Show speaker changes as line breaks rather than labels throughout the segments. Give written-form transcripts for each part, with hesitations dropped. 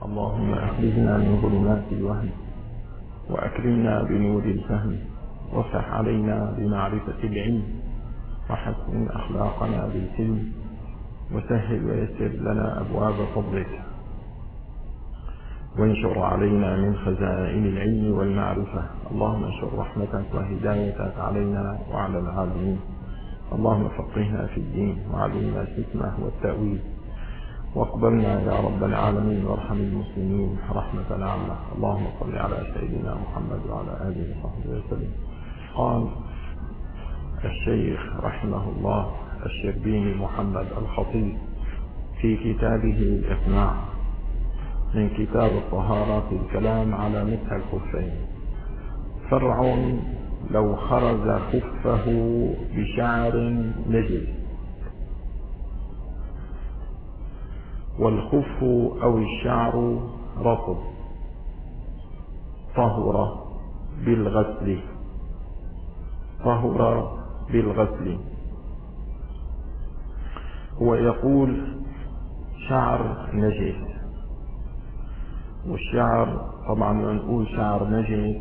اللهم أخرجنا من ظلمات الوهم وأكرمنا بنور الفهم وافتح علينا بمعرفة العلم وحسن أخلاقنا بالحلم وسهل ويسر لنا أبواب فضلك وانشر علينا من خزائن العلم والمعرفة. اللهم انشر رحمتك وهدايتك علينا وعلى العالمين. اللهم فقهنا في الدين وعلمنا الحكمة والتأويل واقبلنا يا رب العالمين وارحم المسلمين رحمة عامة. اللهم صل على سيدنا محمد وعلى آله وصحبه وسلم. قال الشيخ رحمه الله الشربيني محمد الخطيب في كتابه الإقناع من كتاب الطهارة في الكلام على مسح الخفين: فرع لو خرج خفه بشعر نجس والخف أو الشعر رطب طهر بالغسل. هو يقول شعر نجس، والشعر طبعا لما نقول شعر نجس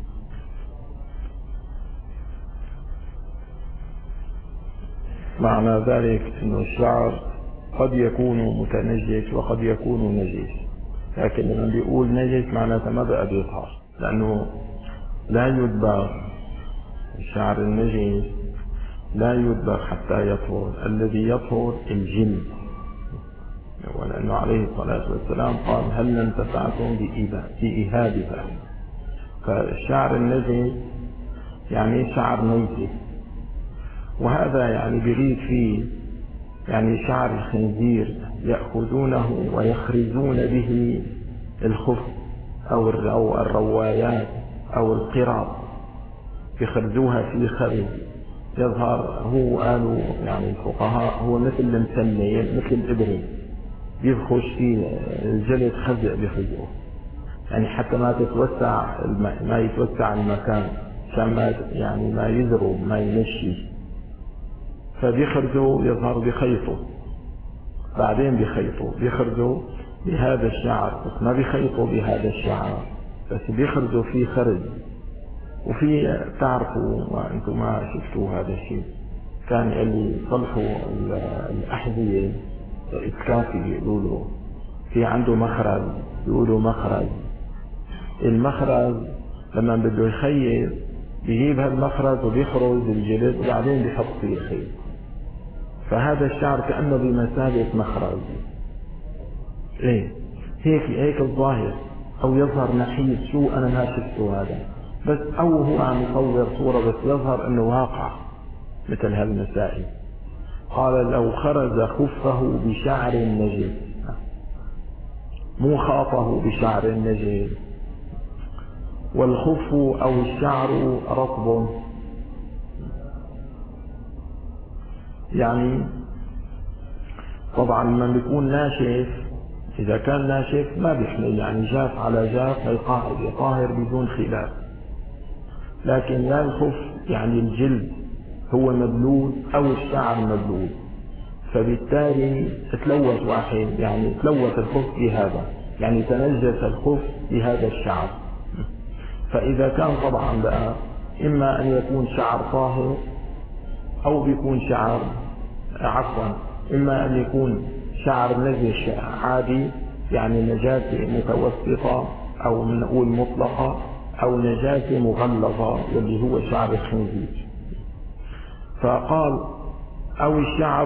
معنى ذلك أن الشعر قد يكون متنجس وقد يكون نجس، لكن لما بيقول نجس معناته ما بقى بيطهر، لأنه لا يدبغ. الشعر النجس لا يدبغ حتى يطهر، الذي يطهر الجلد، ولأنه عليه الصلاة والسلام قال هل انتفعتم بإهابها. فالشعر النجس يعني شعر ميت، وهذا يعني بيغيث فيه يعني شعر الخنزير يأخذونه ويخرجون به الخف أو الروايات أو القراط، يخرجوها في خرج يظهر. هو قالوا يعني الفقهاء هو مثل المسلة، مثل الإبرة يخش فيه الجلد خزق بخزقه، يعني حتى ما يتوسع المكان عشان ما يزرب ما يمشي، فبيخرجوا يظهر بخيطه، بعدين بيخرجوا بهذا الشعر، بس ما بيخيطوا بهذا الشعر، بس بيخرجوا فيه خرج. وفي تعرفوا وانتم ما شفتوا هذا الشيء، كان اللي صلحوا الأحذية الإسكافي يقولوا في عنده مخرج، يقولوا المخرج لما بده يخيط بيجيب هالمخرج وبيخرج الجلد وبعدين بيحط فيه الخيط، فهذا الشعر كأنه بمثابة مخرج. هيك الظاهر، أو يظهر نحيف. شو أنا ما شفته هذا، بس أو هو عم يصور صورة بس يظهر أنه واقع مثل هالمسائل. قال لو خرج خفه بشعر نجس، مو خاطه بشعر نجس، والخف أو الشعر رطب، يعني طبعا لما بيكون ناشف، إذا كان ناشف ما بيحمل، يعني جاف على جاف طاهر بدون خلاف. لكن لا الخف يعني الجلد هو مبلول أو الشعر مبلول، فبالتالي تلوث واحد، يعني تلوث الخف بهذا، يعني تنجس الخف بهذا الشعر. فإذا كان طبعا بقى إما أن يكون شعر طاهر أو بيكون شعر إما أن يكون شعر نجس عادي، يعني نجاسة متوسطة أو نقول مطلقة، أو نجاسة مغلظة اللي هو شعر الخنزير. فقال أو الشعر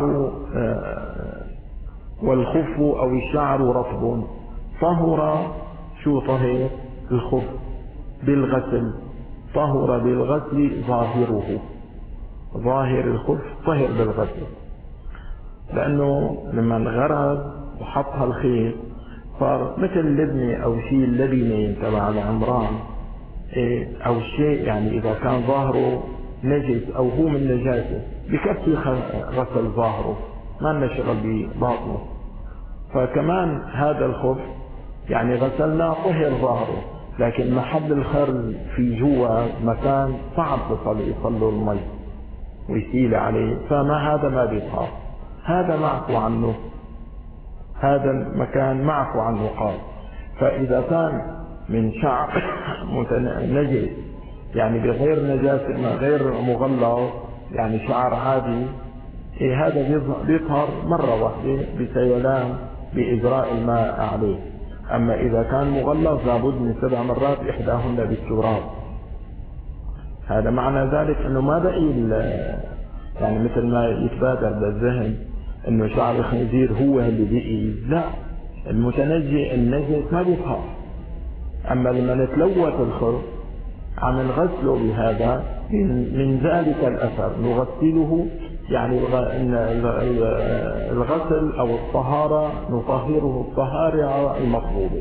والخف أو الشعر رطب طهر. شو طهر الخف؟ بالغسل. طهر بالغسل ظاهره، ظاهر الخف طهر بالغسل، لأنه لما انغرز وحطها الخيط صار مثل اللبنة أو شيء اللبنة تبع العمران أو شيء، يعني إذا كان ظاهره نجس أو هو من نجاسة بكفي غسل ظاهره، ما نشغل بباطنه. فكمان هذا الخف يعني غسلنا طهر ظاهره، لكن محل الخرز في جوا مكان صعب يصلوا المي ويسيل عليه، هذا ما بيطهر، هذا معفو عنه، هذا المكان معفو عنه. قال فإذا كان من شعر نجس يعني بغير نجاسة غير مغلظ يعني شعر عادي، هذا بيظهر مرة واحدة بسيلان بإجراء الماء عليه. أما إذا كان مغلظ لابد من 7 مرات إحداهن بالتراب. هذا معنى ذلك أنه ما بقي يعني مثل ما يتبادر بالذهن أنه شعر الخنزير هو اللي بقي، لا، المتنجي النجس ما بيظهر. أما لما نتلوث الخرق عم نغسله بهذا من ذلك الأثر نغسله، يعني الغسل أو الطهارة نطهره الطهارة المطلوبة.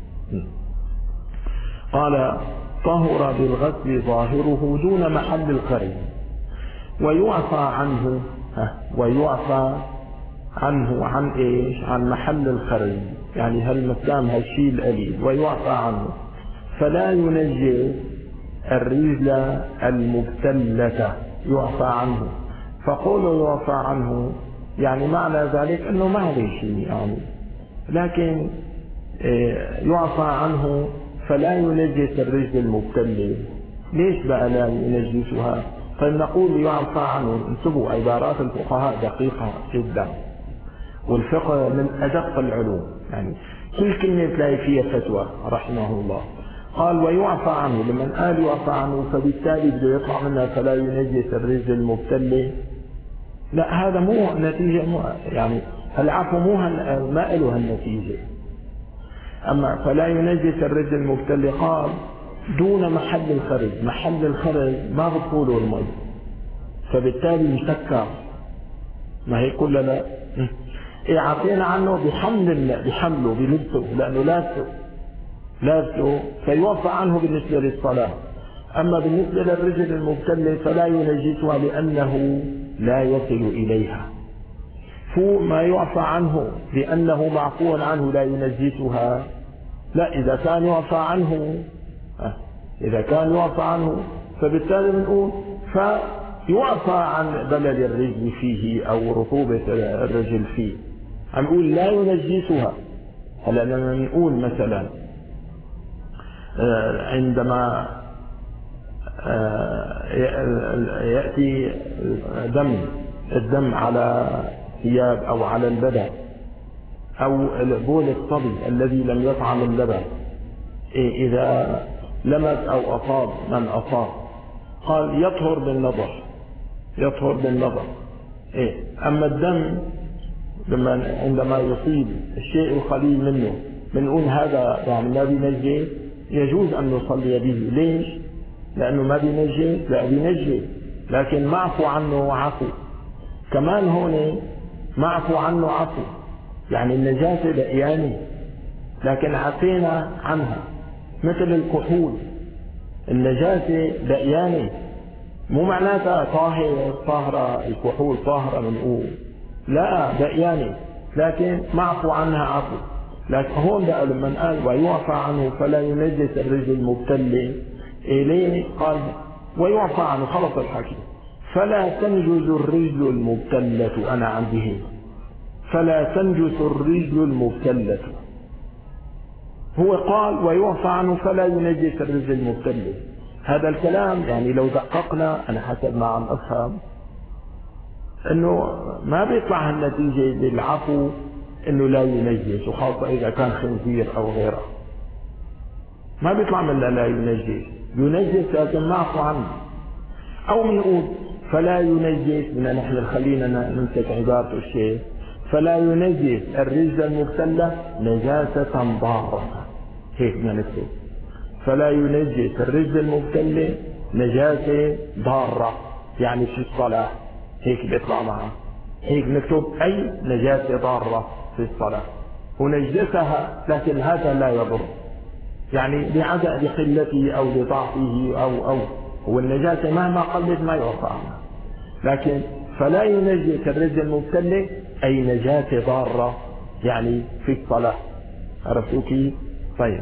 قال طهر بالغسل ظاهره دون محل الخرج ويعفى عنه. ويعفى عنه عن ايش؟ عن محل الخرج، يعني هالمسام هالشيء القليل ويعفى عنه، فلا ينجس الرجل المبتلة، يعفى عنه. فقوله يعفى عنه يعني معنى ذلك انه ما عليه شيء يعني، لكن يعفى عنه فلا ينجس الرجل المبتلة. ليش بقى لا ينجسها؟ طيب نقول يعفى عنه. انتبهوا، عبارات الفقهاء دقيقة جدا، والفقه من أدق العلوم، يعني كل كلمة تلاقي فيها فتوى رحمه الله. قال ويعفى عنه، لمن قال يعفى عنه فبالتالي بده يطلع منها فلا ينجس الرجل المبتلة. لا، هذا مو نتيجة، يعني العفو ما له هالنتيجة. أما فلا ينجس الرجل المبتلة قال دون محل الخرج. محل الخرج ما بطوله المي، فبالتالي مسكر، ما هي كلها لا عطينا عنه بحمله بلبسه، لأنه لابسه فيوفى عنه بالنسبة للصلاة. أما بالنسبة للرجل المبتلة فلا ينجسها لأنه لا يصل إليها. فوق ما يعفى عنه لأنه معفو عنه لا ينجسها. لا، إذا كان يعفى عنه فبالتالي بنقول فيعفى عن بلل الرجل فيه أو رطوبة الرجل فيه. عم نقول لا ينجسها. هلا لما نقول مثلا عندما يأتي الدم على ثياب أو على اللبن أو بول الصبي الذي لم يطعم اللبن، إذا لمس أو أصاب من أصاب قال يطهر بالنظر. أما الدم عندما يصيب الشيء القليل منه بنقول هذا يعني ما بينجس، يجوز أن نصلي به. ليش؟ لأنه ما بينجس؟ لا بينجس، لكن معفو عنه عفو. كمان هون معفو عنه عفو، يعني النجاسة بقيانة لكن عفينا عنها. مثل الكحول، النجاسة بقيانة، مو معناتها طاهرة الكحول طاهرة بنقول لا، بقيانة لكن معفو عنها عفو. لكن هون بقى لما قال ويعفى عنه فلا ينجس الرجل المبتلة، ليه قال ويعفى عنه؟ خلص الحكي. فلا تنجز الرجل المبتلة، أنا عندي فلا تنجس الرجل المبتلة. هو قال ويعفى عنه فلا ينجس الرجل المبتلة. هذا الكلام يعني لو دققنا أنا حسب ما عم أفهم أنه ما بيطلع النتيجة للعفو أنه لا ينجس، وخاصة إذا كان خنزير أو غيره ما بيطلع من لا ينجس لكن معفو عنه. أو بنقول فلا ينجس، بدنا نحن خلينا نمسك عبارة الشيخ، فلا ينجس الرجل المبتلة نجاسة ضارة. هيك بدنا نكتب فلا ينجس الرجل المبتلة نجاسة ضارة، يعني في الصلاة. هيك بيطلع معها، هيك نكتب أي نجاسة ضارة في الصلاة ونجسها، لكن هذا لا يضر، يعني لقلته أو لضعفه أو هو النجاسة مهما قلت ما يعفى عنها. لكن فلا ينجس الرجل المبتلة أي نجاسة ضارة يعني في الصلاة. عرفتوا كيف؟ طيب،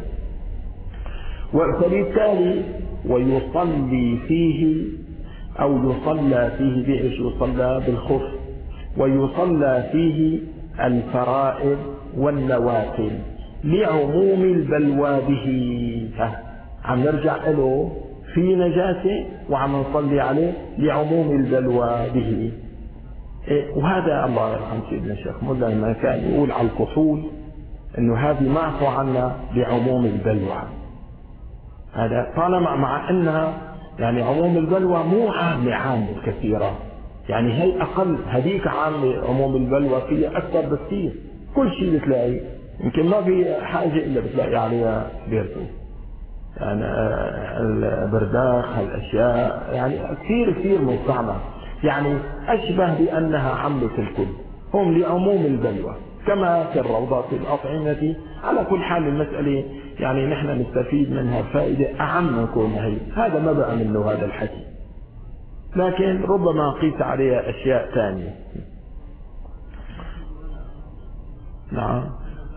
فبالتالي ويصلي فيه أو يصلى فيه بإيش؟ يصلى بالخف. ويصلى فيه الفرائض والنوافل. لعموم البلوى به. عم نرجع له في نجاسة وعم نصلي عليه لعموم البلوى به. وهذا الله يرحم سيدنا الشيخ ملا لما كان يقول على الكحول انه هذه معفو عنا لعموم البلوى. هذا طالما مع انها يعني عموم البلوى مو عامة كثيرة، يعني هي اقل، هذيك عامة عموم البلوى فيها اكثر بكثير. كل شيء بتلاقي يمكن ما في حاجة الا بتلاقي عليها بيرتو، يعني البرداخ هالاشياء يعني كثير مستعمل، يعني اشبه بانها عامة الكل، هم لعموم البلوى كما في الروضات الأطعمة. على كل حال المسألة يعني نحن نستفيد منها فائدة أعم من كونها هي، هذا ما بقى منه هذا الحكي، لكن ربما قيس عليها أشياء ثانية. نعم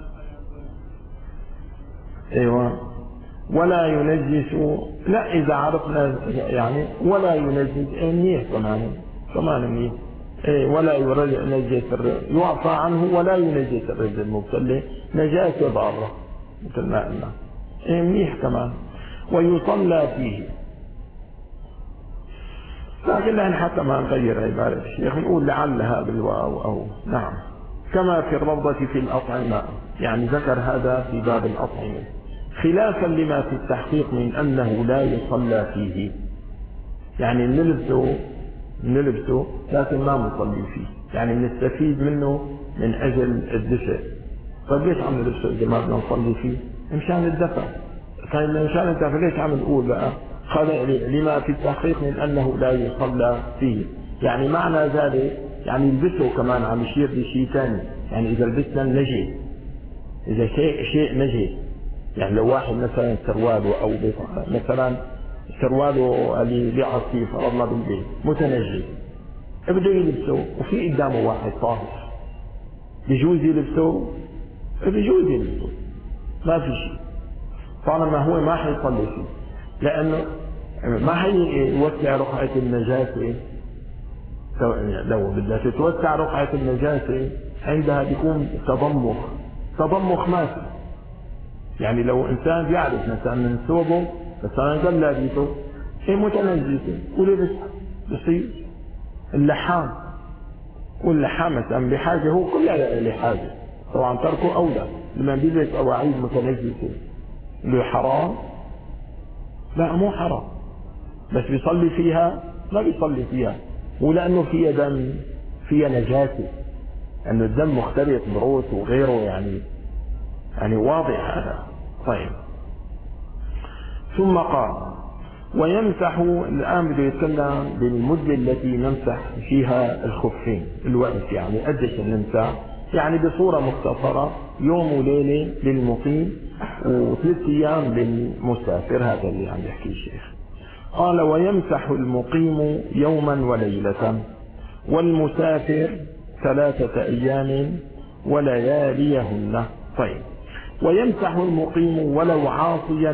ايوه. ولا ينجس، لا اذا عرفنا يعني ولا ينجس منيح كمان منيح. ولا ينجس يعفى عنه ولا ينجس الرجل المبتلى نجاسة ضارة مثل ما قلنا. منيح كمان. ويصلى فيه، لكن نحن حتى ما نغير عبارة الشيخ نقول لعلها بالواو أو نعم. كما في الروضة في الأطعمة، يعني ذكر هذا في باب الأطعمة خلافا لما في التحقيق من أنه لا يصلى فيه، يعني نلبسه لكن ما نصلي فيه، يعني نستفيد منه من أجل الدفء. طيب ليش عم نلبسه إذا ما بدنا نصلي فيه؟ مشان الدفء. طيب مشان الدفء ليش عم نقول بقى لما في التحقيق من أنه لا يصلى فيه؟ يعني معنى ذلك يعني يلبسه كمان عم يشير بشيء ثاني، يعني إذا لبسنا نجس، إذا شيء نجس، يعني لو واحد مثلا سرواله أو مثلا سرواله اللي بيعص فيه فرضنا بالبيت متنجس بده يلبسه وفي قدامه واحد طاهر، بيجوز يلبسه؟ بيجوز يلبسه، ما في شيء، طالما هو ما حيصلي فيه، لأنه ما حيوسع رقعة النجاسة. لو بدها تتوسع رقعة النجاسة عندها بيكون تضمخ ما في. يعني لو إنسان بيعرف مثلا من ثوبه مثلا قال لابسه متنجسة ولبسها بصير. اللحام مثلا بحاجة، هو كلها لحاجة، طبعا تركه أولى. لما بيلبس أواعيد متنجسة له حرام؟ لا مو حرام، بس بيصلي فيها؟ ما بيصلي فيها، ولأنه فيها دم، فيها نجاسة، أنه الدم مختلط بروث وغيره، يعني واضح هذا. طيب ثم قال ويمسح، الآن بده يتكلم بالمدة التي نمسح فيها الخفين، الوقت يعني قديش نمسح، يعني بصورة مختصرة يوم وليلة للمقيم و3 أيام للمسافر، هذا اللي عم يحكي الشيخ. قال ويمسح المقيم يوما وليلة والمسافر 3 أيام ولياليهن. طيب ويمسح المقيم ولو عاصيا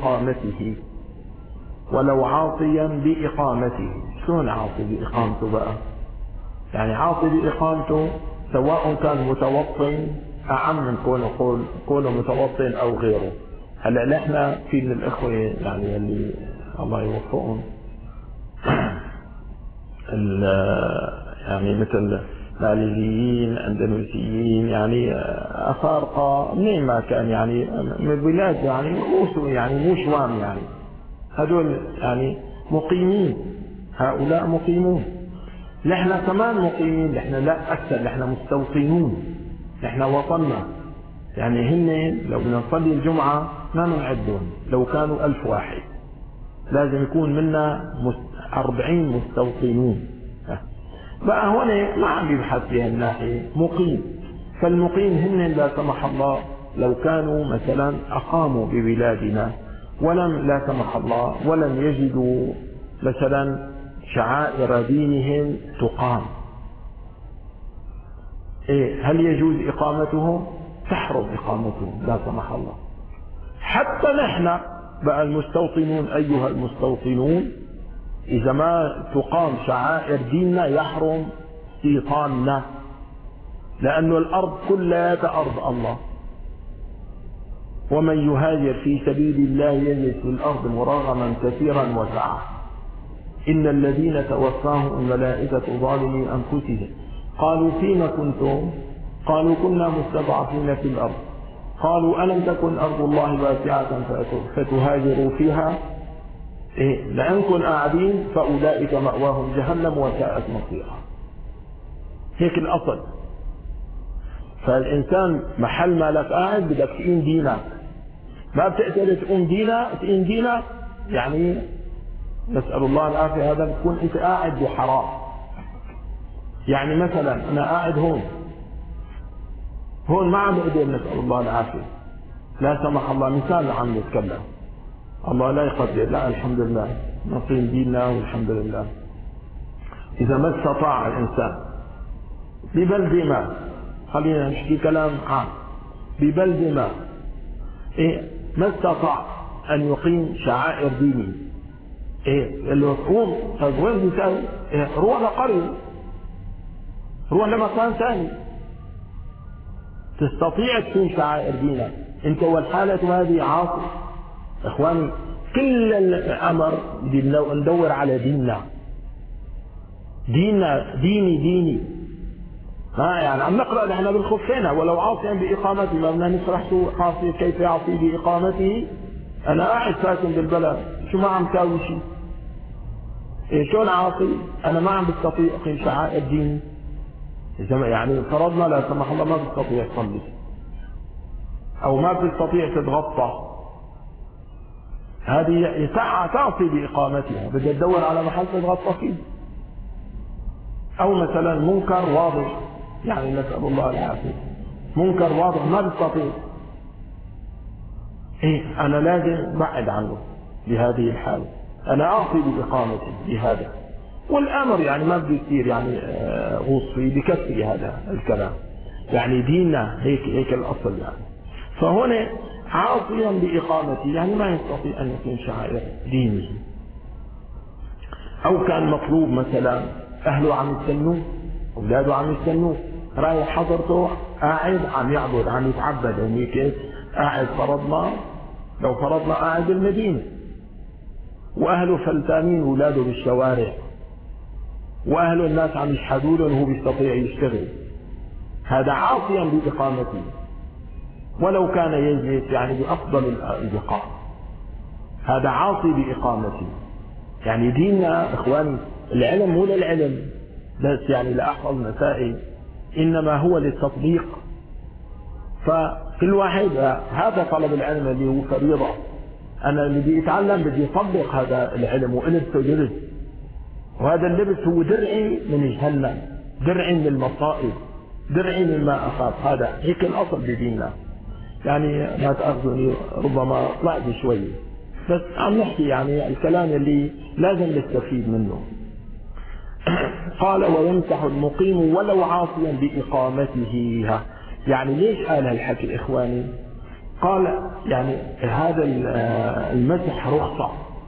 بإقامته. شلون عاصي بإقامته بقى؟ يعني عاصي بإقامته سواء كان متوطن، أعم من كونه متوطن أو غيره. هلا نحن في من الإخوة يعني اللي الله يوفقهم يعني مثل ماليزيين اندونيسيين، يعني افارقه منين ما كان، يعني من بلاد يعني مو شوام، يعني هذول يعني مقيمين، هؤلاء مقيمون. نحن كمان مقيمين، نحن لا اكثر، نحن مستوطنون، نحن وطننا. يعني هن لو بدنا نصلي الجمعه ما بنعدهم، لو كانوا 1000 واحد لازم يكون منا 40 مستوطنون. بقى هون ما عم يبحث في هالناحية مقيم. فالمقيم هن لا سمح الله لو كانوا مثلا أقاموا ببلادنا لا سمح الله ولم يجدوا مثلا شعائر دينهم تقام، هل يجوز إقامتهم؟ تحرم إقامتهم لا سمح الله. حتى نحن بقى المستوطنون أيها المستوطنون إذا ما تقام شعائر ديننا يحرم استيطاننا، لأن الأرض كلها أرض الله، ومن يهاجر في سبيل الله يجد في الأرض مراغما كثيرا وسعة. إن الذين توفاهم الملائكة ظالمي أنفسهم قالوا فيما كنتم؟ قالوا كنا مستضعفين في الأرض. قالوا ألم تكن أرض الله واسعة فتهاجروا فيها؟ لأنكم قاعدين فأولئك مأواهم جهنم وساءت مصيرا. هيك الأصل. فالإنسان محل ما لك قاعد بدك تقيم دينك، ما بتقدر تقوم دينك يعني نسأل الله العافية، هذا بتكون أنت قاعد بحرام. يعني مثلا أنا قاعد هون ما عم بقدر، نسأل الله العافية، لا سمح الله، مثال عم نتكلم، الله لا يقدر، لا الحمد لله نقيم ديننا والحمد لله. إذا ما استطاع الإنسان ببلد ما، خلينا نحكي كلام عام، ببلد ما ما استطاع أن يقيم شعائر ديني، اللي يقوم، طيب وين بيساوي؟ روح لقرية، روح لمكان ثاني تستطيع تقيم شعائر دينك. انت والحالة هذه عاصي. اخواني كل الامر بدنا ندور على ديننا ديني. ما يعني عم نقرأ نحن بالخفين، ولو عاصيا بإقامته، ما بدنا نشرح شو عاصي كيف يعصي بإقامته. أنا قاعد ساكن بالبلد، شو ما عم ساوي شيء، شلون عاصي؟ أنا ما عم بستطيع أقيم شعائر ديني. يعني فرضنا لا سمح الله ما بتستطيع تصلي أو ما بتستطيع تتغطى، هذه ساعة تعصي بإقامتها، بدها تدور على محل تتغطى فيه. أو مثلا منكر واضح، يعني نسأل الله العافية، منكر واضح ما بستطيع، أنا لازم بعد عنه بهذه الحالة، أنا أعصي بإقامتي بهذا. والأمر يعني ما بده يصير يعني غوص فيه، بكفي هذا الكلام، يعني ديننا هيك الأصل يعني. فهنا عاصيا بإقامته يعني ما يستطيع أن يقيم شعائر دينه. أو كان مطلوب مثلا أهله عم يستنوه، أولاده عم يستنوه، رايح حضرته قاعد عم يعبد عم يتعبد، يعني كيف قاعد لو فرضنا قاعد بالمدينة وأهله فلتانين أولاده بالشوارع، وأهله الناس عم يشحدوا له وهو بيستطيع يشتغل، هذا عاصيا بإقامته ولو كان يجلس يعني بأفضل البقاع، هذا عاصي بإقامته. يعني ديننا إخواني العلم مو للعلم بس يعني لأحفظ مسائل، إنما هو للتطبيق. فكل واحد هذا طلب العلم اللي هو فريضة، أنا اللي بدي أتعلم بدي أطبق هذا العلم، وألبسه لبس، وهذا اللبس هو درعي من جهنم، درعي من المصائب، درعي مما أخاف. هذا هيك الأصل بديننا. يعني ما تأخذني ربما طلعت شوي، بس عم نحكي يعني الكلام اللي لازم نستفيد منه. قال ويمسح المقيم ولو عاصيا بإقامته. يعني ليش قال هالحكي إخواني؟ قال يعني هذا المسح رخصة،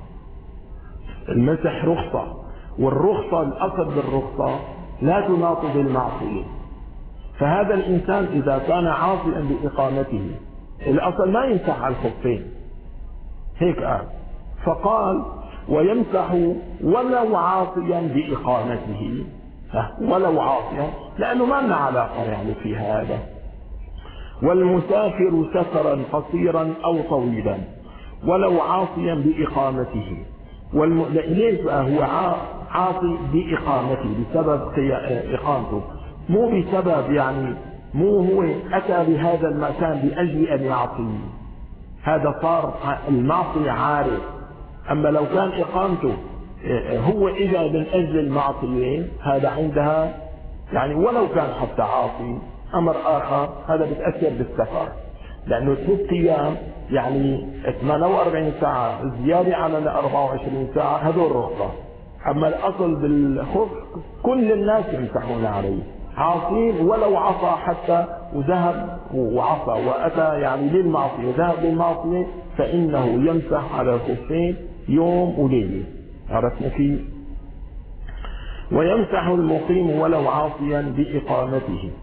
المسح رخصة، والرخصة الأصل بالرخصة لا تناط بالمعصية. فهذا الإنسان إذا كان عاصيا بإقامته الأصل ما يمسح على الخفين، هيك قال. فقال ويمسح ولو عاصيا بإقامته، ولو عاصيا لأنه ما لنا علاقة يعني في هذا. والمسافر سفرا قصيرا أو طويلا ولو عاصيا بإقامته. ليش هو عاصي بإقامته؟ بسبب إقامته، مو بسبب يعني مو هو أتى بهذا المكان لأجل أن يعصي، هذا صار المعصية عارف. أما لو كان إقامته هو إجا من أجل المعصية، هذا عندها يعني ولو كان حتى عاصي أمر آخر، هذا بتأثر بالسفر، لأنه 3 أيام يعني 48 ساعة زيادة على 24 ساعة هذول رخصة. أما الأصل بالخف كل الناس يمسحون عليه، عاصين ولو عصى حتى وذهب وعصى وأتى يعني للمعصية، ذهب للمعصية، فإنه يمسح على الخفين يوم وليلة. عرفنا فيه؟ ويمسح المقيم ولو عاصيا بإقامته.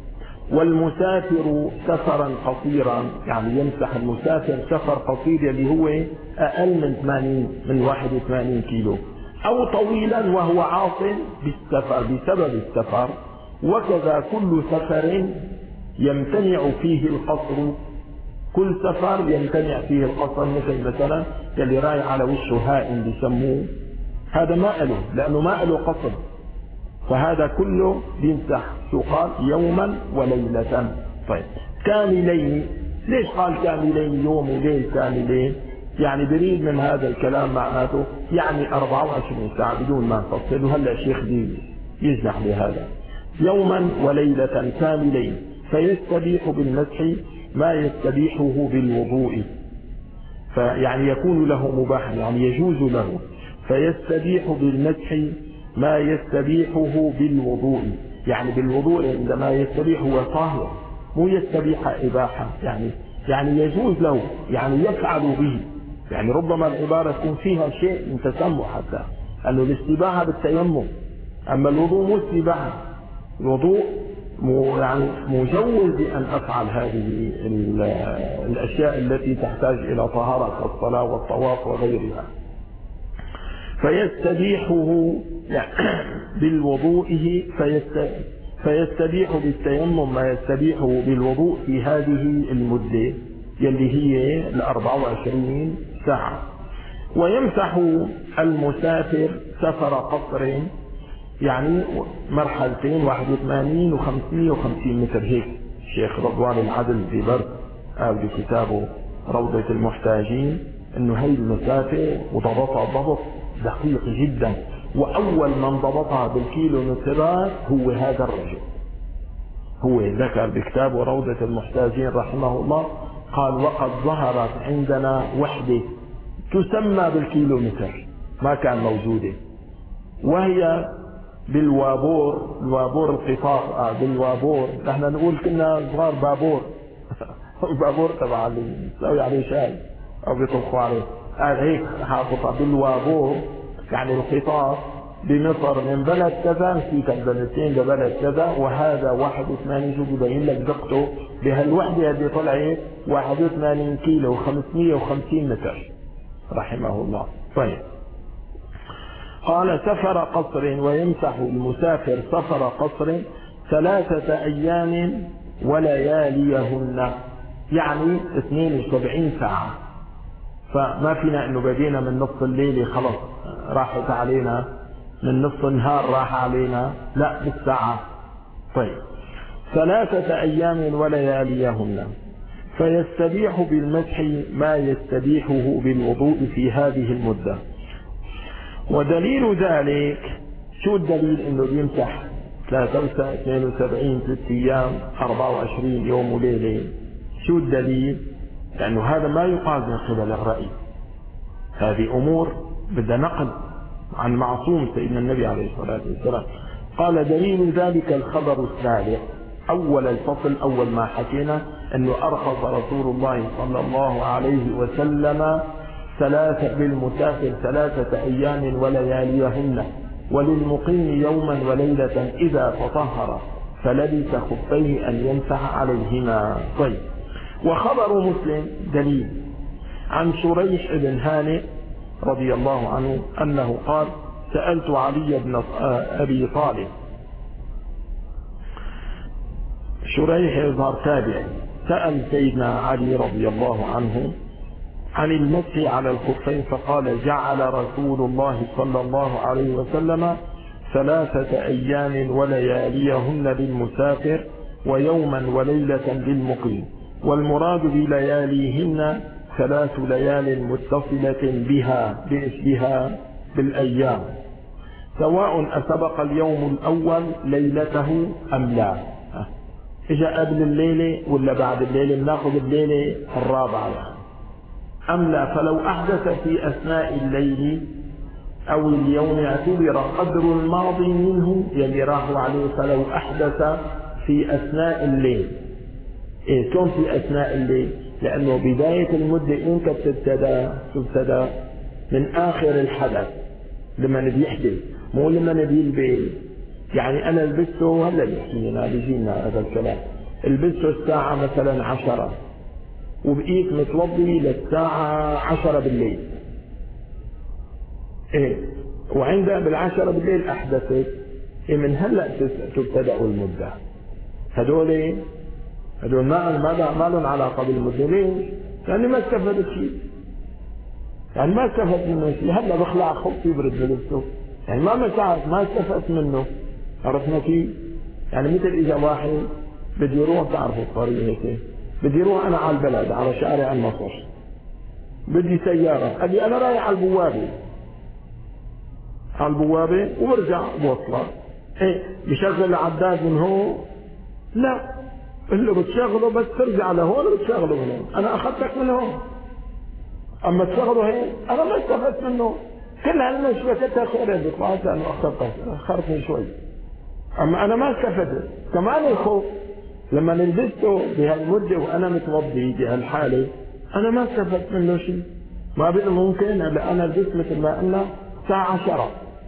والمسافر سفرا قصيرا، يعني يمسح المسافر سفر قصير اللي هو أقل من 80 من 81 كيلو، أو طويلا وهو عاص بالسفر بسبب السفر. وكذا كل سفر يمتنع فيه القصر، كل سفر يمتنع فيه القصر، مثلا اللي رايح على وشه هائم بيسموه، هذا ما له، لأنه ما له قصر، فهذا كله بيمسح. شو قال؟ يوما وليلة. طيب كاملين، ليش قال كاملين؟ يوم وليل كاملين، يعني بريد من هذا الكلام معناته يعني 24 ساعة بدون ما نفصل، وهلا الشيخ يجنح بهذا. يوما وليلة كاملين، فيستبيح بالمسح ما يستبيحه بالوضوء، فيعني يكون له مباحا، يعني يجوز له. فيستبيح بالمسح ما يستبيحه بالوضوء، يعني بالوضوء عندما يستبيح هو طاهر، مو يستبيح إباحة، يعني يجوز له، يعني يفعل به. يعني ربما العبارة تكون فيها شيء من تسمع، حتى أنه الاستباحة بالتيمم، أما الوضوء مو استباحة، الوضوء يعني مجوز بأن أفعل هذه الأشياء التي تحتاج إلى طهارة كالصلاة والطواف وغيرها. فيستبيحه بالوضوء، فيستبيح بالتيمم ما يستبيحه بالوضوء في هذه المدة يلي هي 24 ساعة. ويمسح المسافر سفر قصر، يعني مرحلتين 81 و550 متر، هيك الشيخ رضوان العدل في برد قال بكتابه روضة المحتاجين انه هي المسافة وضبطها ضبط دقيق جدا، واول من ضبطها بالكيلومترات هو هذا الرجل. هو ذكر بكتابه روضة المحتاجين رحمه الله، قال وقد ظهرت عندنا وحدة تسمى بالكيلومتر، ما كان موجودة، وهي بالوابور، الوابور القطار، بالوابور، نحن نقول كنا صغار بابور البابور تبع اللي بتسوي عليه شاي او بيطبخوا عليه، قال هيك حاططها بالوابور، يعني القطار بمصر من بلد كذا في بلدتين لبلد كذا، وهذا 81، شو ببين لك دقته بهالوحده اللي طلعت 81 كيلو 550 متر رحمه الله. طيب قال سفر قصر، ويمسح المسافر سفر قصر 3 أيام ولياليهن، يعني 72 ساعة. فما فينا انه بدينا من نصف الليل خلص راحت علينا، من نصف النهار راح علينا، لا بالساعة. طيب 3 أيام ولياليهن، فيستبيح بالمسح ما يستبيحه بالوضوء في هذه المدة. ودليل ذلك، شو الدليل انه بيمسح 72 3 ايام 24 يوم وليله؟ شو الدليل؟ لانه هذا ما يقال من قبل الرأي، هذه امور بدها نقل عن معصوم سيدنا النبي عليه الصلاة والسلام. قال دليل ذلك الخبر السابق، اول الفصل، اول ما حكينا انه ارخص رسول الله صلى الله عليه وسلم بالمسافر 3 أيام ولياليهن، وللمقيم يوما وليلة إذا تطهر فلبس خفيه أن يمسح عليهما. طيب وخبر مسلم دليل عن شريح بن هانئ رضي الله عنه أنه قال سألت علي بن أبي طالب، شريح يظهر تابع، سأل سيدنا علي رضي الله عنه عن المسح على الخفين، فقال جعل رسول الله صلى الله عليه وسلم 3 أيام ولياليهن للمسافر ويوما وليلة للمقيم، والمراد بلياليهن 3 ليال متصلة بها بالأيام، سواء أسبق اليوم الأول ليلته أم لا، إجا قبل الليلة ولا بعد الليلة، بناخذ الليلة الرابعة يعني، أم لا، فلو أحدث في أثناء الليل أو اليوم اعتبر قدر الماضي منه يلي راحوا عليه، فلو أحدث في أثناء الليل. إيه كون في أثناء الليل؟ لأنه بداية المدة إمتى تبتدى؟ من آخر الحدث لما بيحدث، مو لما بيلبس. يعني أنا لبسته وهلا بيجينا هذا الكلام، لبسته الساعة مثلا 10 وبقيت متوضي للساعة 10 بالليل، وعندها بالعشرة بالليل أحدثت، من هلأ تبتدأ المدة. هدول ما لهم علاقة بالمدة. ليش؟ لأني ما استفدت شيء، يعني ما استفدت منه شيء. هلا بخلع خبز يبرد بلبسه، يعني ما استفدت منه. عرفنا كيف؟ يعني مثل إذا واحد بدي يروح، تعرفوا الطريق هيك، بدي يروح أنا على البلد على شارع النصر، بدي سيارة، قال لي أنا رايح على البوابة وبرجع بوصله. بشغل العداد من هون؟ لا، اللي بتشغله بس ترجع لهون وبتشغله من هون. أنا أخذتك من هون، أما تشغله هيك أنا ما استفدت منه. كل هالمشي شفتها خير بطلعت لأنه أخرتني شوي، أما أنا ما استفدت. كمان الخوف لما لبسته بهالمدة وأنا متوضي بهالحالة أنا ما استفدت منه شيء. ما بقى ممكن أنا لبست مثل ما قلنا الساعة 10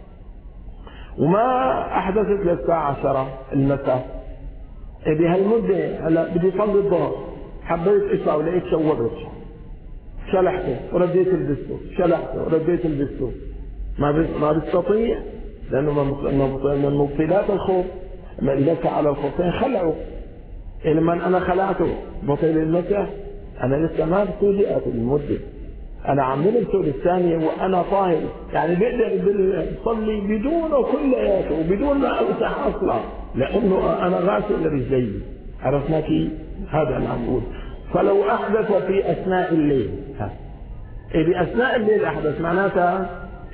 وما أحدثت للساعة 10 المساء. بهالمدة هلا بدي أصلي الظهر، حبيت أشرع ولقيت شوبت، شلحته ورديت لبسته، شلحته ورديت لبسته. ما بستطيع، لأنه من مبطلات الخوف لما المسح على الخوفين خلعوا. لما أنا خلعته بطل المسح، أنا لسه ما ابتدأت المدة، أنا عم نلبسه الثانية وأنا طاهر، يعني بقدر يصلي بدونه كلياته وبدون ما أمسح أصلا، لأنه أنا غاسل رجلي. عرفنا كيف؟ هذا أنا عم أقول. فلو أحدث في أثناء الليل، بأثناء الليل أحدث، معناتها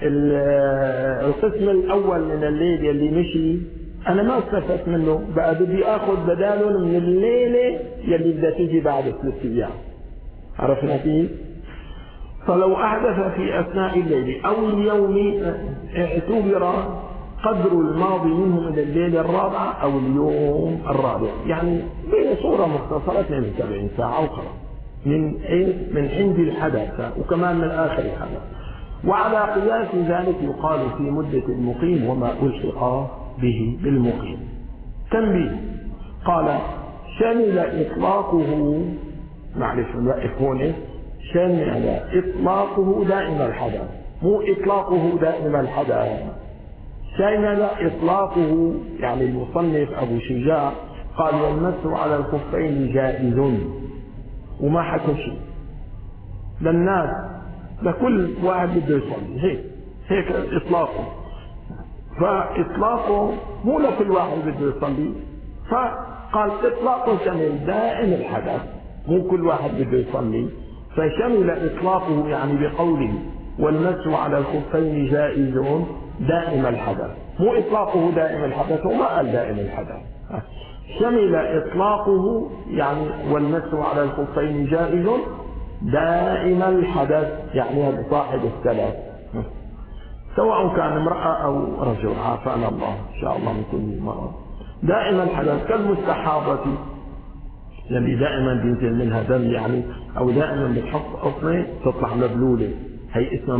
القسم الأول من الليل يلي مشي أنا ما استفدت منه، بقى بدي آخذ بداله من الليلة يلي بدها تيجي بعد 3 أيام. عرفنا كيف؟ فلو أحدث في أثناء الليل أو اليوم اعتبر قدر الماضي منه من الليلة الرابعة أو اليوم الرابع، يعني بصورة مختصرة 72 ساعة أخرى من عند الحدث وكمان من آخر الحدث. وعلى قياس ذلك يقال في مدة المقيم وما ألحق به بالمقيم. تنبيه، قال شمل إطلاقه، معلش نوقف هون، شمل إطلاقه دائم الحدث، مو إطلاقه دائم الحدث. شمل إطلاقه، يعني المصنف أبو شجاع قال والمس على الخفين جائز، وما حكى شيء للناس، لكل واحد بده يصلي، هيك إطلاقه. فإطلاقه مو لكل واحد بده يصلي، فقال إطلاقه شمل دائم الحدث، مو كل واحد بده يصلي. فشمل إطلاقه يعني بقوله والمس على الخفين جائز دائم الحدث، مو إطلاقه دائم الحدث، وما قال دائم الحدث. شمل إطلاقه يعني والمس على الخفين جائز دائم الحدث، يعني هذا صاحب الثلاث، سواء كان امرأة أو رجل، عافانا الله إن شاء الله من كل مرض. دائم الحدث كالمستحاضة، يعني دائما بينزل منها دم، يعني أو دائما بتحط قطنة تطلع مبلولة، هي اسمها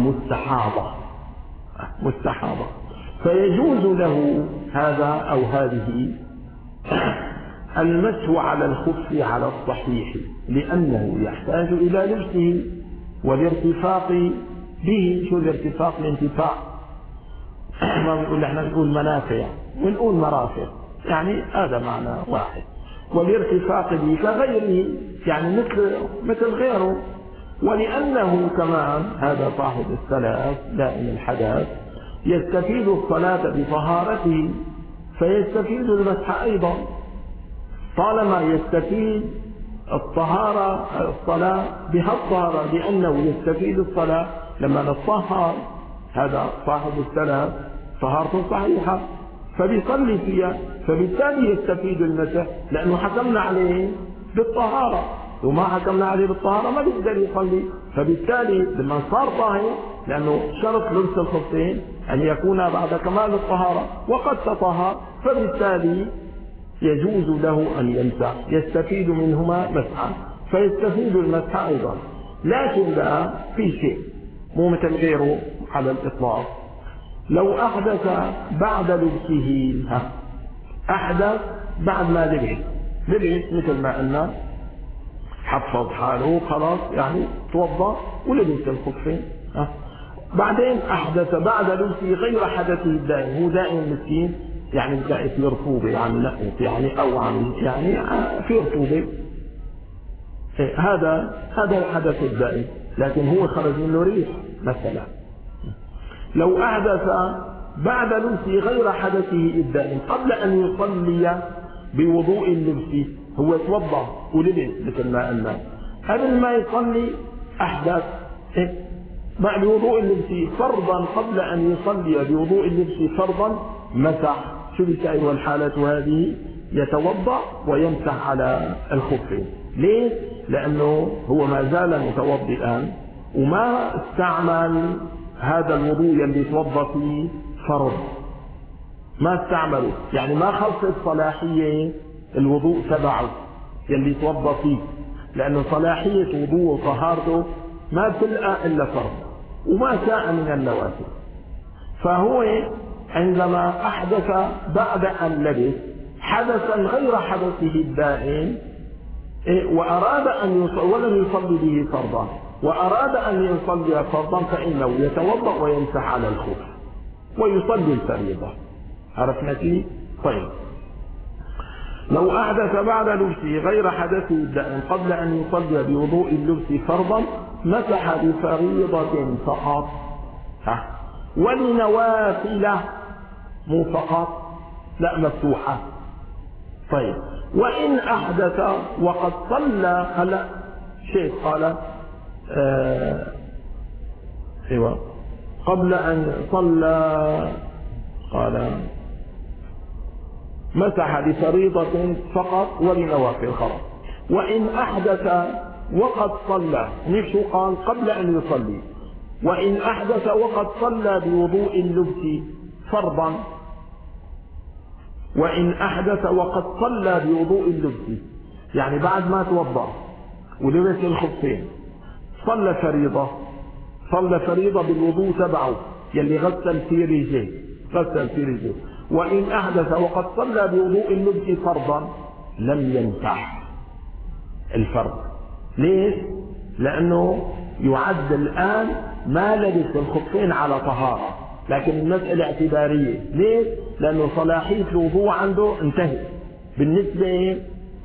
مستحاضة. فيجوز له هذا أو هذه المسح على الخف على الصحيح، لأنه يحتاج إلى لبسه والارتفاق به. شو الارتفاق؟ الانتفاع، ما بنقول احنا نقول منافع ونقول مرافق، يعني هذا معنى واحد. والارتفاق به كغيره، يعني مثل غيره. ولأنه كمان هذا صاحب الثلاث دائم الحدث يستفيد الصلاة بطهارته، فيستفيد المسح أيضا، طالما يستفيد الصلاة بهالطهارة، لأنه يستفيد الصلاة لما نطهر. هذا صاحب الثلاث طهارته صحيحة فبيصلي فيها، فبالتالي يستفيد المسح، لأنه حكمنا عليه بالطهارة، وما حكمنا عليه بالطهارة ما بيقدر يصلي. فبالتالي لما صار طاهر، لأنه شرط لبس الخفين أن يكون بعد كمال الطهارة وقد تطهر، فبالتالي يجوز له أن يمسح، يستفيد منهما مسحا، فيستفيد المسح أيضا. لكن بقى في شيء مو مثل غيره على الإطلاق، لو أحدث بعد لبسه، أحدث بعد ما لبس، لبس مثل ما قلنا، حفظ حاله خلاص يعني توضأ ولبس الخفين. بعدين أحدث بعد لبسه غير حدثه الدائم، هو دائم مسكين يعني بتلاقي في رطوبة يعني نقط يعني أو عم يعني في رطوبة، هذا الحدث الدائم، لكن هو خرج منه ريح مثلا. لو أحدث بعد لبسه غير حدثه الدائم قبل أن يصلي بوضوء اللبس، هو توضأ ولبس مثل ما قلنا، قبل ما يصلي أحدث بعد وضوء اللبس فرضا، قبل أن يصلي بوضوء اللبس فرضا مسح. شو بيساوي الحالة هذه؟ يتوضأ ويمسح على الخفين. ليه؟ لأنه هو ما زال متوضئا وما استعمل هذا الوضوء اللي يتوضأ فيه فرض، ما استعمله، يعني ما خلصت صلاحية الوضوء تبعه اللي يتوضأ فيه، لأنه صلاحية وضوء وطهارته ما تلقى إلا فرض وما شاء من النوافل. فهو عندما أحدث بعد أن لبس حدثا غير حدثه الدائم وأراد أن ولم يصلي به فرضا وأراد أن يصلي فرضا، فإنه يتوضأ ويمسح على الخف ويصلي الفريضة. عرفنا كيف؟ طيب، لو أحدث بعد لبسه غير حدثه الدائم قبل أن يصلي بوضوء اللبس فرضا مسح بفريضة فقط ولنوافل، مو فقط، لا مفتوحة. طيب، وإن أحدث وقد صلى، هلا شيخ قال ايوه قبل أن صلى قال مسح بفريضة فقط ولنوافل خلاص. وإن أحدث وقد صلى، نفسه قال قبل أن يصلي، وإن أحدث وقد صلى بوضوء اللبس فرضا، وإن أحدث وقد صلى بوضوء اللبس يعني بعد ما توضأ ولبس الخفين صلى فريضة بالوضوء تبعه يلي غسل في رجليه، وإن أحدث وقد صلى بوضوء اللبس فرضا لم يمسح الفرض. ليش؟ لأنه يعد الآن ما لبس الخفين على طهارة، لكن المسألة اعتبارية. ليش؟ لأنه صلاحية الوضوء عنده انتهت بالنسبة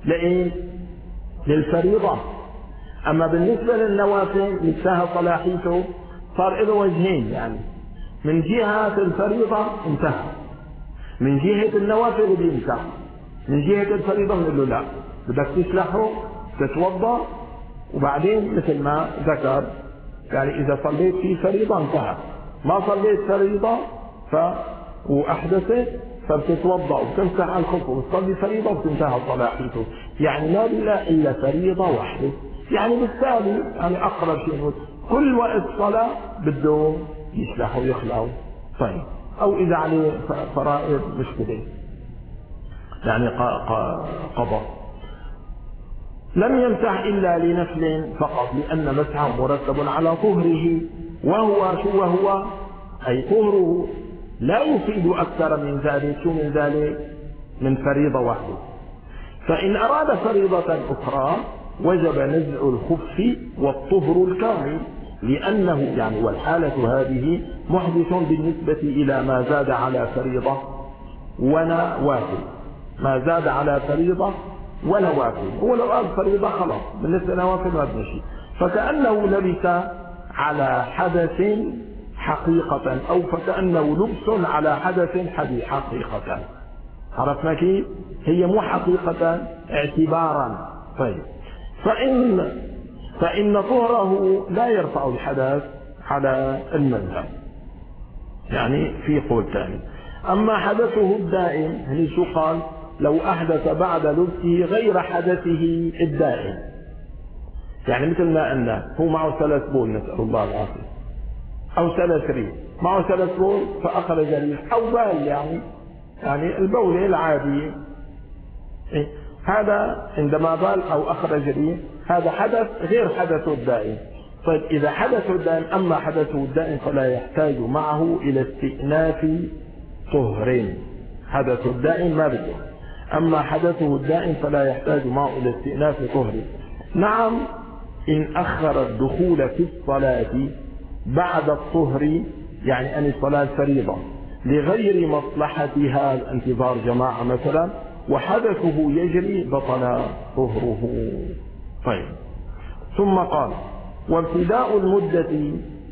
للفريضة. أما بالنسبة للنوافل انتهى صلاحيته، صار له وجهين، يعني من جهة الفريضة انتهى، من جهة النوافل بيمسح، من جهة الفريضة بنقول له لا، بدك تسلحه تتوضأ وبعدين مثل ما ذكر يعني إذا صليت في فريضة انتهى، ما صليت فريضة وأحدثت فبتتوضأ وبتمسح على الخف وبتصلي فريضة وبتنتهى صلاحيته، يعني ما بلا إلا فريضة واحدة. يعني بالتالي يعني أقرب شيء كل وقت صلاة بده يسلح ويخلعه. طيب، أو إذا عليه فرائض مشكلة يعني قضاء، لم يمسح إلا لنفل فقط، لأن مسحه مرتب على طهره، وهو أي طهره لا يفيد أكثر من ذلك. شو من ذلك؟ من فريضة واحدة. فإن أراد فريضة أخرى وجب نزع الخف والطهر الكامل، لأنه يعني والحالة هذه محدث بالنسبة إلى ما زاد على فريضة ونوافل، ما زاد على فريضة ونوافل. هو لو قال فريضة خلاص، بالنسبة لنوافل ما بنشي، فكأنه لبس على حدث حقيقة، أو فكأنه لبس على حدث حقيقة. عرفنا كيف؟ هي مو حقيقة، اعتبارا. طيب، فإن طهره لا يرفع الحدث على المذهب، يعني في قول ثاني. أما حدثه الدائم هني شو قال؟ لو أحدث بعد لبسه غير حدثه الدائم، يعني مثل ما قلنا هو معه 3 بول، نسأل الله العافية، أو 3 ريح، معه 3 بول فأخرج ريح أو بال، يعني البولة العادية، هذا عندما بال أو أخرج ريح هذا حدث غير حدثه الدائم. طيب، إذا حدثه الدائم، أما حدثه الدائم فلا يحتاج معه إلى استئناف طهر، حدث الدائم ما بده. أما حدثه الدائم فلا يحتاج معه إلى استئناف طهره. نعم، إن أخر الدخول في الصلاة بعد الطهر، يعني أن الصلاة فريضة لغير مصلحتها انتظار جماعة مثلا وحدثه يجري بطل طهره. طيب، ثم قال وابتداء المدة.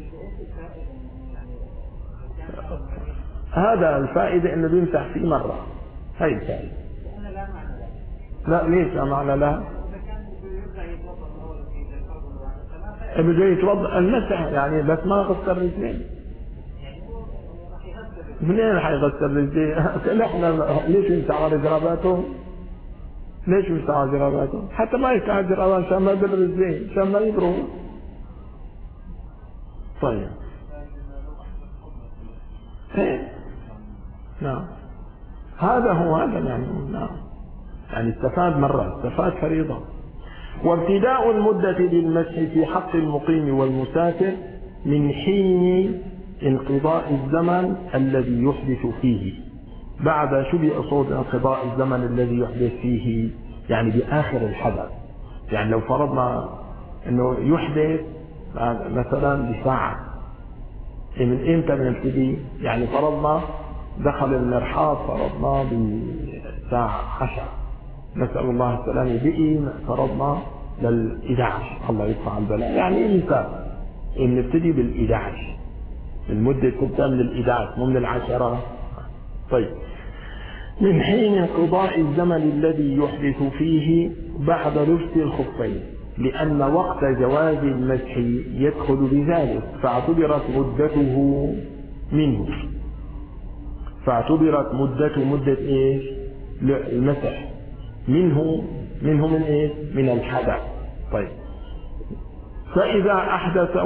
هذا الفائدة انه بيمسح فيه مرة، هاي الفائدة. لا ليش معنى لا؟ بده يتوضا المسح يعني، بس ما غسل رجلين. منين حيغسل رجلين؟ احنا ليش يمسح على جراباته؟ ليش يمسح على جراباته؟ حتى ما يمسح على جراباته عشان ما يبل رجلين، عشان ما يبروا. طيب ايه نعم، هذا هو هذا يعني. نعم، يعني استفاد مرة، استفاد فريضة. وابتداء المدة للمسح في حق المقيم والمسافر من حين انقضاء الزمن الذي يحدث فيه. بعد شو بيقصد انقضاء الزمن الذي يحدث فيه؟ يعني بآخر الحدث. يعني لو فرضنا انه يحدث مثلا بساعة، من امتى بنبتدي؟ يعني فرضنا دخل المرحاض فرضنا بساعة 10، نسأل الله السلامة، بقي فرضنا لل11، الله يدفع البلاء. يعني مثال بنبتدي بال11، المدة تبدأ من ال11 مو من ال10. طيب، من حين انقضاء الزمن الذي يحدث فيه بعد لبس الخفين، لأن وقت جواز المسح يدخل بذلك، فاعتبرت مدته منه، فاعتبرت مدة ايش؟ المسح منه من ايش؟ من الحدث. طيب، فإذا أحدث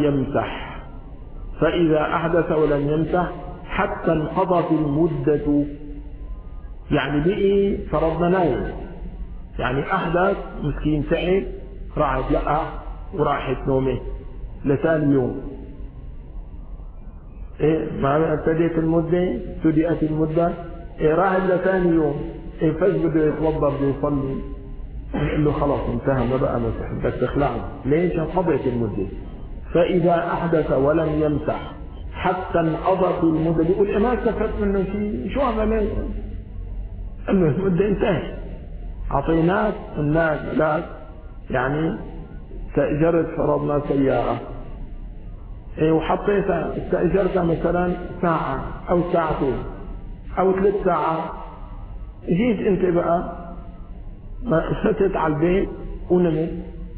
ولم يمسح حتى انقضت المدة، يعني بقي فرضنا نايم، يعني أحدث مسكين تعب راحت لقى وراحت نومه لثاني يوم. إيه ما ابتدت المدة راحت لثاني يوم. فاش بده يتوضا بده يصلي؟ نقول له خلاص انتهى، ما بقى مسح، بدك تخلعه. ليش؟ انقضت المدة. فإذا أحدث ولم يمسح حتى انقضت المدة، بيقول ما استفدت منه شيء، شو عمل؟ انه المدة انتهت. اعطيناك الناس يعني استأجرت فرضنا سيارة، وحطيتها استأجرتها مثلا ساعة أو ساعتين أو 3 ساعات، جيت أنت بقى فتت على البيت ونمت.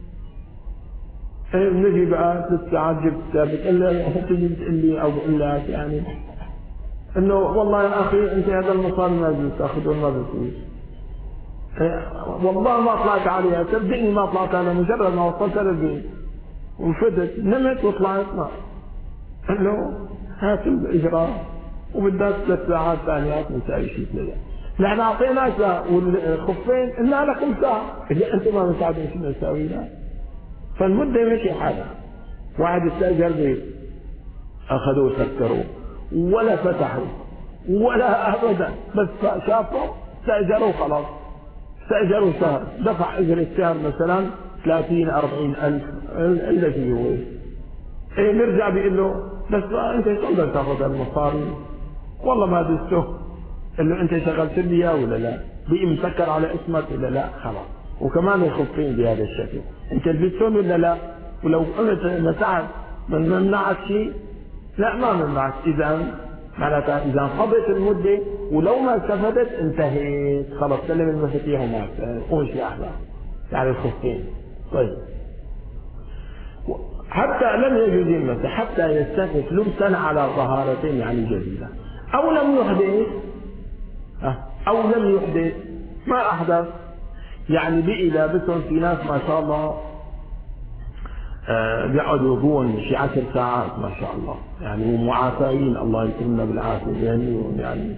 نجي بقى 3 ساعات جبتها، بتجي بتقول لي أو بقول لك يعني إنه والله يا أخي أنت هذا المصاري ما بدك تاخذه، ما بدك. والله ما طلعت عليها، صدقني ما طلعت عليها، مجرد ما وصلت للبيت وفتت نمت وطلعت ما انه هات الاجراء وبدك 3 ساعات ثانيات مساوي شيء كذا. نحن اعطيناك والخفين قلنا لك امسح، اذا انت ما مساعدين شو نساوي لك؟ فالمده مشي حالها. واحد استاجر بيت اخذوه سكروه ولا فتحوا ولا ابدا، بس شافوا استاجروا خلاص، استأجروا شهر، دفع أجر الشهر مثلا 30-40 ألف إلا شيء هو. نرجع بيقول له بس أنت تقدر تاخذ المصاري، والله ما دسته، قال له أنت شغلت لي إياه ولا لا؟ بقي مسكر على اسمك ولا لا؟ خلاص. وكمان الخفين بهذا الشكل، أنت لبستهم ولا لا؟ ولو قلت مسعت من منعك شيء؟ لا ما منعك. إذا معناتها إذا انقضت المدة ولو ما استفدت انتهت خلاص، سلم المفاتيح ومعك أمشي أحلى يعني الخفين. طيب، حتى لم يجوز المسح حتى يستخف لبسا على طهارتين يعني جديدة، أو لم يحدث ما أحدث، يعني بقي لابسهم. في ناس ما شاء الله بيقعدوا يضون شي 10 ساعات ما شاء الله، يعني ومعافين الله يكرمنا بالعافية يعني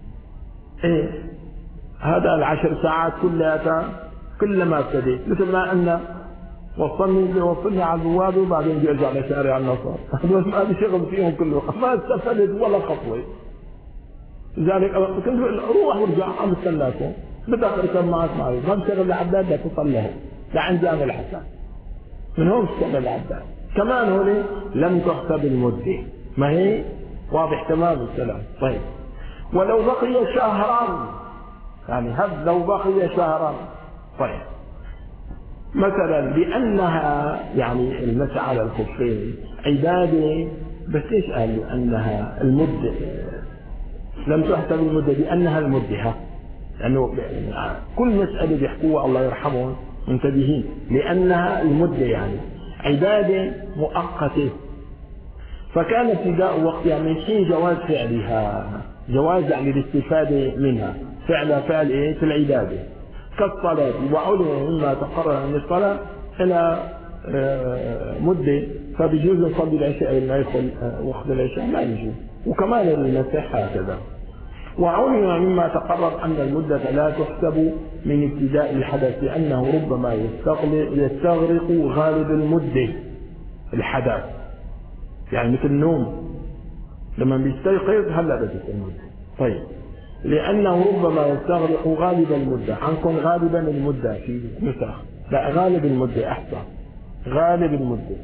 هذا 10 ساعات كلما ابتديت مثل ما أن وصلني على البوابة وبعدين بيرجع لشارع النصر، هذا شغل فيهم كله ما استفدت ولا خطوة. لذلك كنت بقول روح وارجع عم استناكم، بدك اركب معك ما بشغل العداد لا تصل له لعند جامع الحسن، من هون اشتغل العداد. كمان هون لم تحسب المدة، ما هي واضح تمام الكلام. طيب ولو بقي شهرا، يعني هذا لو بقي شهرا. طيب مثلا لأنها يعني المسح على الخفين عبادة، بس ليش قال أنها المدة لم تحسب المدة؟ لأنها المدة، لأنه يعني كل مسألة بيحكوها الله يرحمهم منتبهين، لأنها المدة يعني عبادة مؤقتة، فكان ابتداء وقتها من حين جواز فعلها، جواز يعني الاستفادة منها، فعل ايه في العبادة كالصلاة، وعلم مما تقرر من الصلاة إلى مدة، فبيجوز نصلي العشاء لما يدخل وقت العشاء ما يجوز، وكمان المسح هكذا. وعلم مما تقرر أن المدة لا تحسب من ابتداء الحدث، لأنه ربما يستغرق غالب المدة الحدث، يعني مثل النوم لما بيستيقظ هلا بدت المدة. طيب لأنه ربما يستغرق غالب المدة، عنكم غالبا المدة في نسخ، لا غالب المدة أحسن، غالب المدة.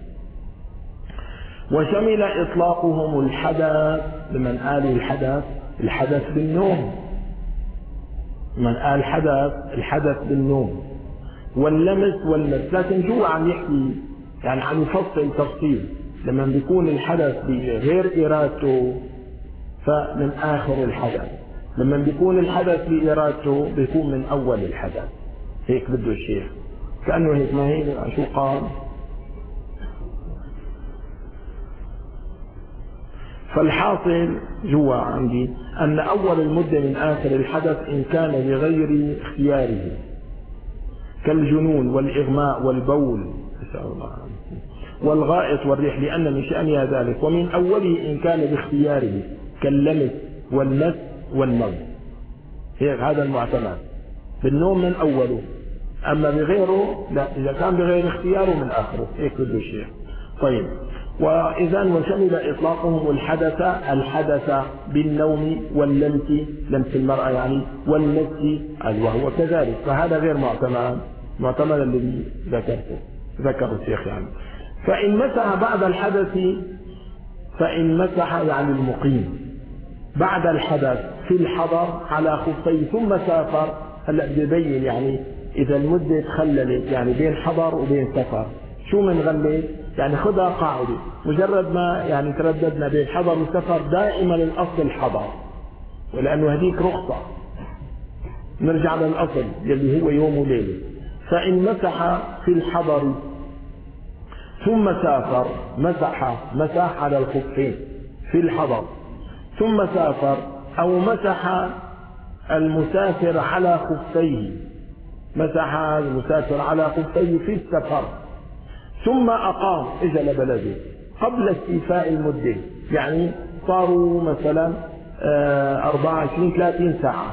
وشمل إطلاقهم الحدث، لمن قالوا الحدث بالنوم، من قال الحدث بالنوم واللمس والمس، لكن شو عم يحكي يعني عم يفصل تفصيل، لما بيكون الحدث بغير إرادته فمن آخر الحدث، لما بيكون الحدث بإرادته بيكون من أول الحدث، هيك بده الشيخ، كأنه هيك ما هي شو قال. فالحاصل جوا عندي أن أول المدة من آخر الحدث إن كان بغير اختياره كالجنون والإغماء والبول والغائط والريح، لأن من شأنها ذلك، ومن أوله إن كان باختياره كاللمس والمس والنوم، هيك هذا المعتمد بالنوم من أوله، أما بغيره لا، إذا كان بغير اختياره من آخره، هيك بده الشيء. طيب وإذا وشمل إطلاقهم الحدث بالنوم واللمس، لمس المرأة يعني، والمس وهو كذلك، فهذا غير معتمد الذي ذكر الشيخ يعني. فإن مسح بعد الحدث، فإن مسح يعني المقيم بعد الحدث في الحضر على خفيه ثم سافر، هلا ببين يعني إذا المدة تخللت يعني بين حضر وبين سفر، شو من غلت؟ يعني خذها قاعدة، مجرد ما يعني ترددنا بين حضر وسفر دائما الأصل الحضر، ولأنه هذيك رخصة، نرجع للأصل يلي هو يوم وليلة. فإن مسح في الحضر ثم سافر، مسح على الخفين في الحضر ثم سافر، أو مسح المسافر على خفيه، مسح المسافر على خفيه في السفر، ثم أقام إجا لبلده قبل استيفاء المدة، يعني صاروا مثلا 24-30 ساعة،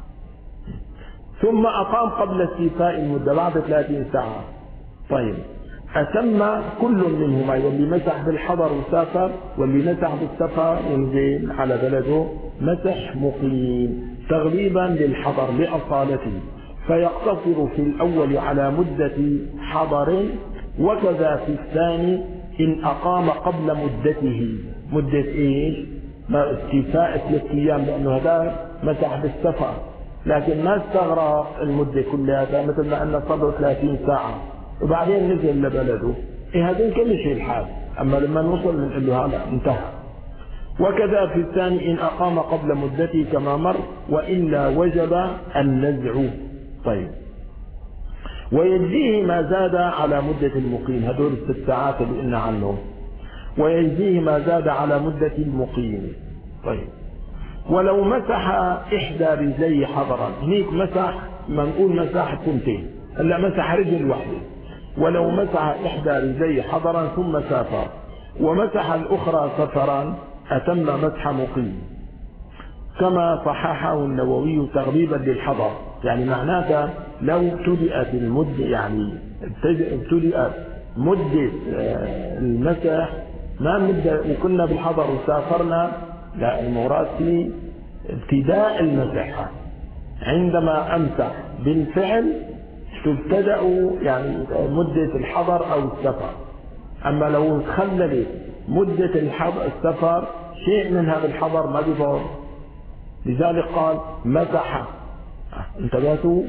ثم أقام قبل استيفاء المدة بعد 30 ساعة. طيب أتم كل منهما، واللي مسح بالحضر وسافر واللي مسح بالسفر ينزل على بلده، مسح مقيم تغليبا للحضر لأصالته، فيقتصر في الأول على مدة حضر، وكذا في الثاني إن أقام قبل مدته، مدة إيش؟ ما استيفاء 3 أيام، لأنه هذا مسح بالسفر لكن ما استغرق المدة كلها، مثل ما أن صبر 30 ساعة وبعدين نزل لبلده، هذين كل شيء الحال، أما لما نوصل بنقول له هذا انتهى. وكذا في الثاني إن أقام قبل مدته كما مر، وإلا وجب النزع. طيب ويجزيه ما زاد على مدة المقيم، هذول 6 ساعات اللي قلنا عنهم، ويجزيه ما زاد على مدة المقيم. طيب ولو مسح إحدى رجليه حضرا، هنيك مسح، ما نقول مسح كنتين، هلا مسح رجل واحدة، ولو مسح إحدى رجليه حضرا ثم سافر ومسح الأخرى سفرا أتم مسح مقيم، كما صححه النووي تغليبا للحضر، يعني معناته لو ابتدأت المدة، يعني ابتدأت مدة المسح ما مدة وكنا بالحضر وسافرنا، لا المراد في ابتداء المسح، عندما أمسح بالفعل تبتدأ يعني مدة الحضر أو السفر. أما لو تخللت مدة السفر شيء من هذا الحضر ما بيضر. لذلك قال مسح. انتبهتوا؟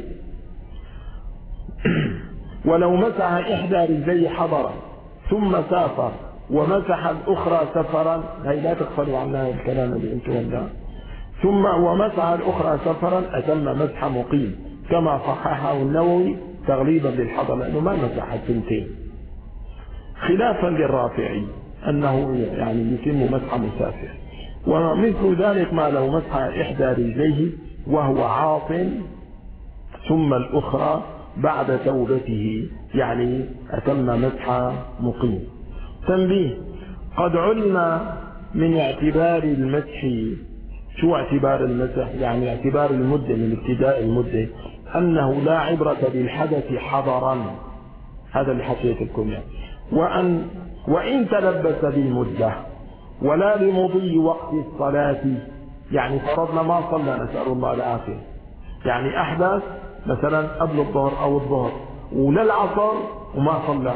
ولو مسح إحدى رجليه حضرا ثم سافر ومسح الأخرى سفرا، هي لا تغفلوا عنها الكلام اللي انتم قلناه. ثم ومسح الأخرى سفرا أتم مسح مقيم، كما صححه النووي تغليبا للحضر، لأنه ما مسح الثنتين، خلافا للرافعي أنه يعني يتم مسح مسافر. ومثل ذلك ما لو مسح إحدى رجليه وهو عاص ثم الأخرى بعد توبته، يعني أتم مسح مقيم. تنبيه: قد علم من اعتبار المسح، شو اعتبار المسح؟ يعني اعتبار المدة من ابتداء المدة، أنه لا عبرة بالحدث حضرا، هذا اللي حكيت لكم يعني. وإن تلبس بالمدة ولا بمضي وقت الصلاة، يعني فرضنا ما صلى نسأل الله العافية، يعني أحدث مثلا قبل الظهر أو الظهر ولا العصر وما صلى،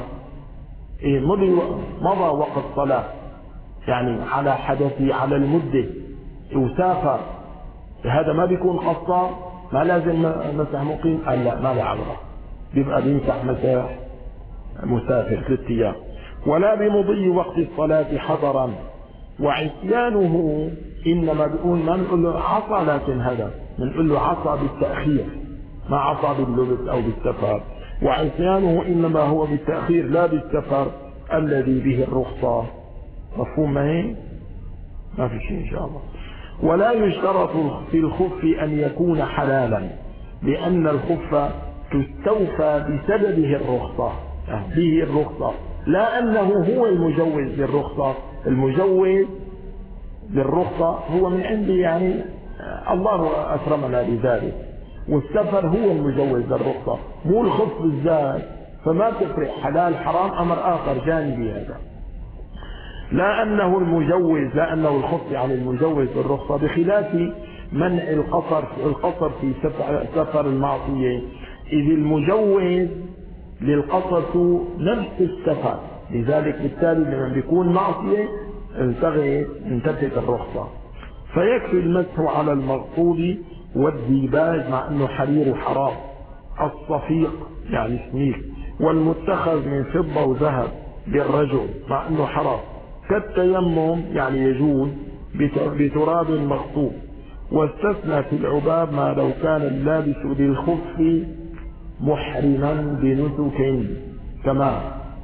مضى وقت الصلاة يعني على حدثي على المدة وسافر، هذا ما بيكون قصار، ما لازم مسح مقيم، قال لا ما له عبرة، بيبقى بيمسح مسح مسافر 3 أيام. ولا بمضي وقت الصلاة حضرا. وعصيانه إنما بيقول ما نقول له عصى، لكن هذا بنقول له عصى بالتأخير، ما عصى باللبس أو بالسفر. وعصيانه إنما هو بالتأخير لا بالسفر الذي به الرخصة. مفهوم؟ ما هي ما في شيء إن شاء الله. ولا يشترط في الخف أن يكون حلالا، لأن الخف تستوفى بسببه الرخصة، به الرخصة، لا أنه هو المجوز للرخصة. المجوز للرخصة هو من عندي، يعني الله أكرمنا بذلك، والسفر هو المجوز للرخصة مو الخف بالذات، فما تفرق حلال حرام أمر آخر جانبي هذا. لا أنه المجوز، لا أنه الخف يعني المجوز للرخصة، بخلاف منع القصر في سفر المعصية، إذ المجوز للقصر نفس السفر، لذلك بالتالي لما بيكون معصية انتفت الرخصة. فيكفي المسح على المغصوب والديباج مع أنه حرير حرام، الصفيق يعني سميك، والمتخذ من فضة وذهب للرجل مع أنه حرام، كالتيمم يعني يجوز بتراب مغصوب. واستثنى في العباب ما لو كان اللابس للخف محرما بنسك كما.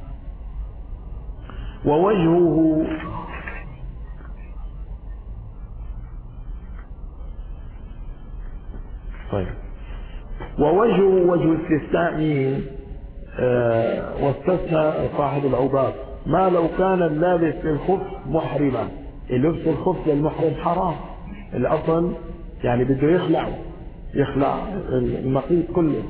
ووجهه طيب وجه استثناء واستثنى صاحب العباد ما لو كان اللابس للخف محرما. لبس الخف للمحرم حرام، الأصل يعني بده يخلع المقيت كله.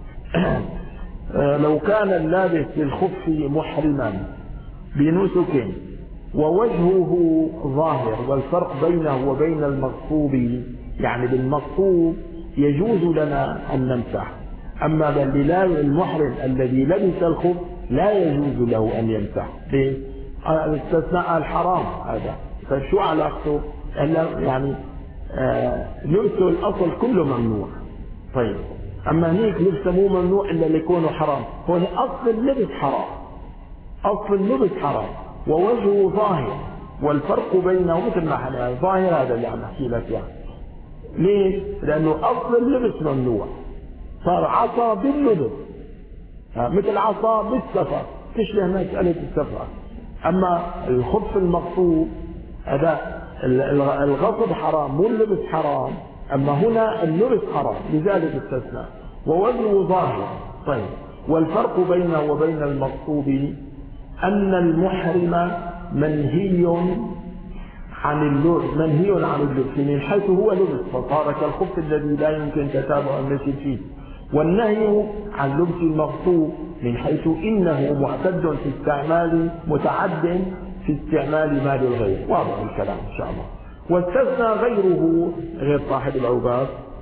لو كان اللابس للخف محرما بنسك ووجهه ظاهر، والفرق بينه وبين المغصوب يعني بالمغصوب يجوز لنا أن نمسح، أما المحرم الذي لبس الخف لا يجوز له أن يمسح. استثناء الحرام هذا، فشو علاقته؟ يعني لبسه الأصل كله ممنوع. طيب أما هنيك لبسه مو ممنوع إلا ليكونه حرام، هو أصل اللبس حرام، أصل اللبس حرام، ووجهه ظاهر، والفرق بينه مثل ما حنا ظاهر هذا اللي عم أحكي لك يعني. ليش؟ لأنه أصل اللبس ممنوع، صار عصا باللبس، مثل عصا بالسفر، تشبه مسألة السفر. أما الخف المغصوب هذا الغصب حرام مو اللبس حرام، أما هنا اللبس حرام لذلك استثنى. ووجهه ظاهر. طيب والفرق بينه وبين المغصوب أن المحرم منهي عن اللبس من حيث هو لبس، فصار كالخف الذي لا يمكن تتابع المشي فيه، والنهي عن لبس المغصوب من حيث إنه معتد في استعمال متعد في استعمال مال الغير. واضح الكلام إن شاء الله. واستثنى غيره غير صاحب العباد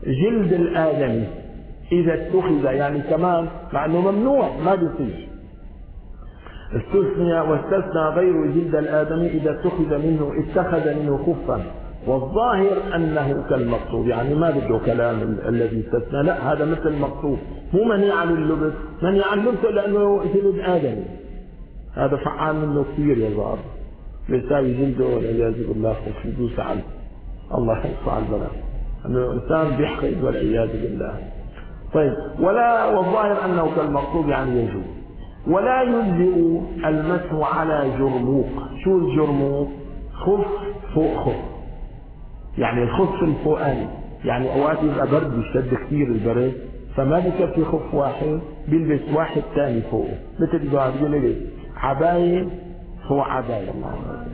جلد الآدمي إذا اتخذ، يعني كمان مع أنه ممنوع ما بيصير، استثنى واستثنى غير جلد الآدمي إذا اتخذ منه خفا، والظاهر أنه كالمقصود، يعني ما بده كلام الذي استثنى، لا هذا مثل المقصود، مو منهي عن اللبس، منهي عن لبسه لأنه جلد آدمي، هذا فعال منه كثير يا زار، بيساوي جلده والعياذ بالله خف يدوس عنه، الله يحفظ على البلد، أنه الإنسان بيحقد والعياذ بالله. طيب والظاهر أنه كالمقصود يعني يجوز. ولا يجزئ المسح على جرموق. شو الجرموق؟ خف فوق خف، يعني الخف الفوقاني، يعني اوقات يبقى برد بيشتد كثير البرد فما بكفي خف واحد، بيلبس واحد ثاني فوقه، مثل ما بيقول لي عباية فوق عباية،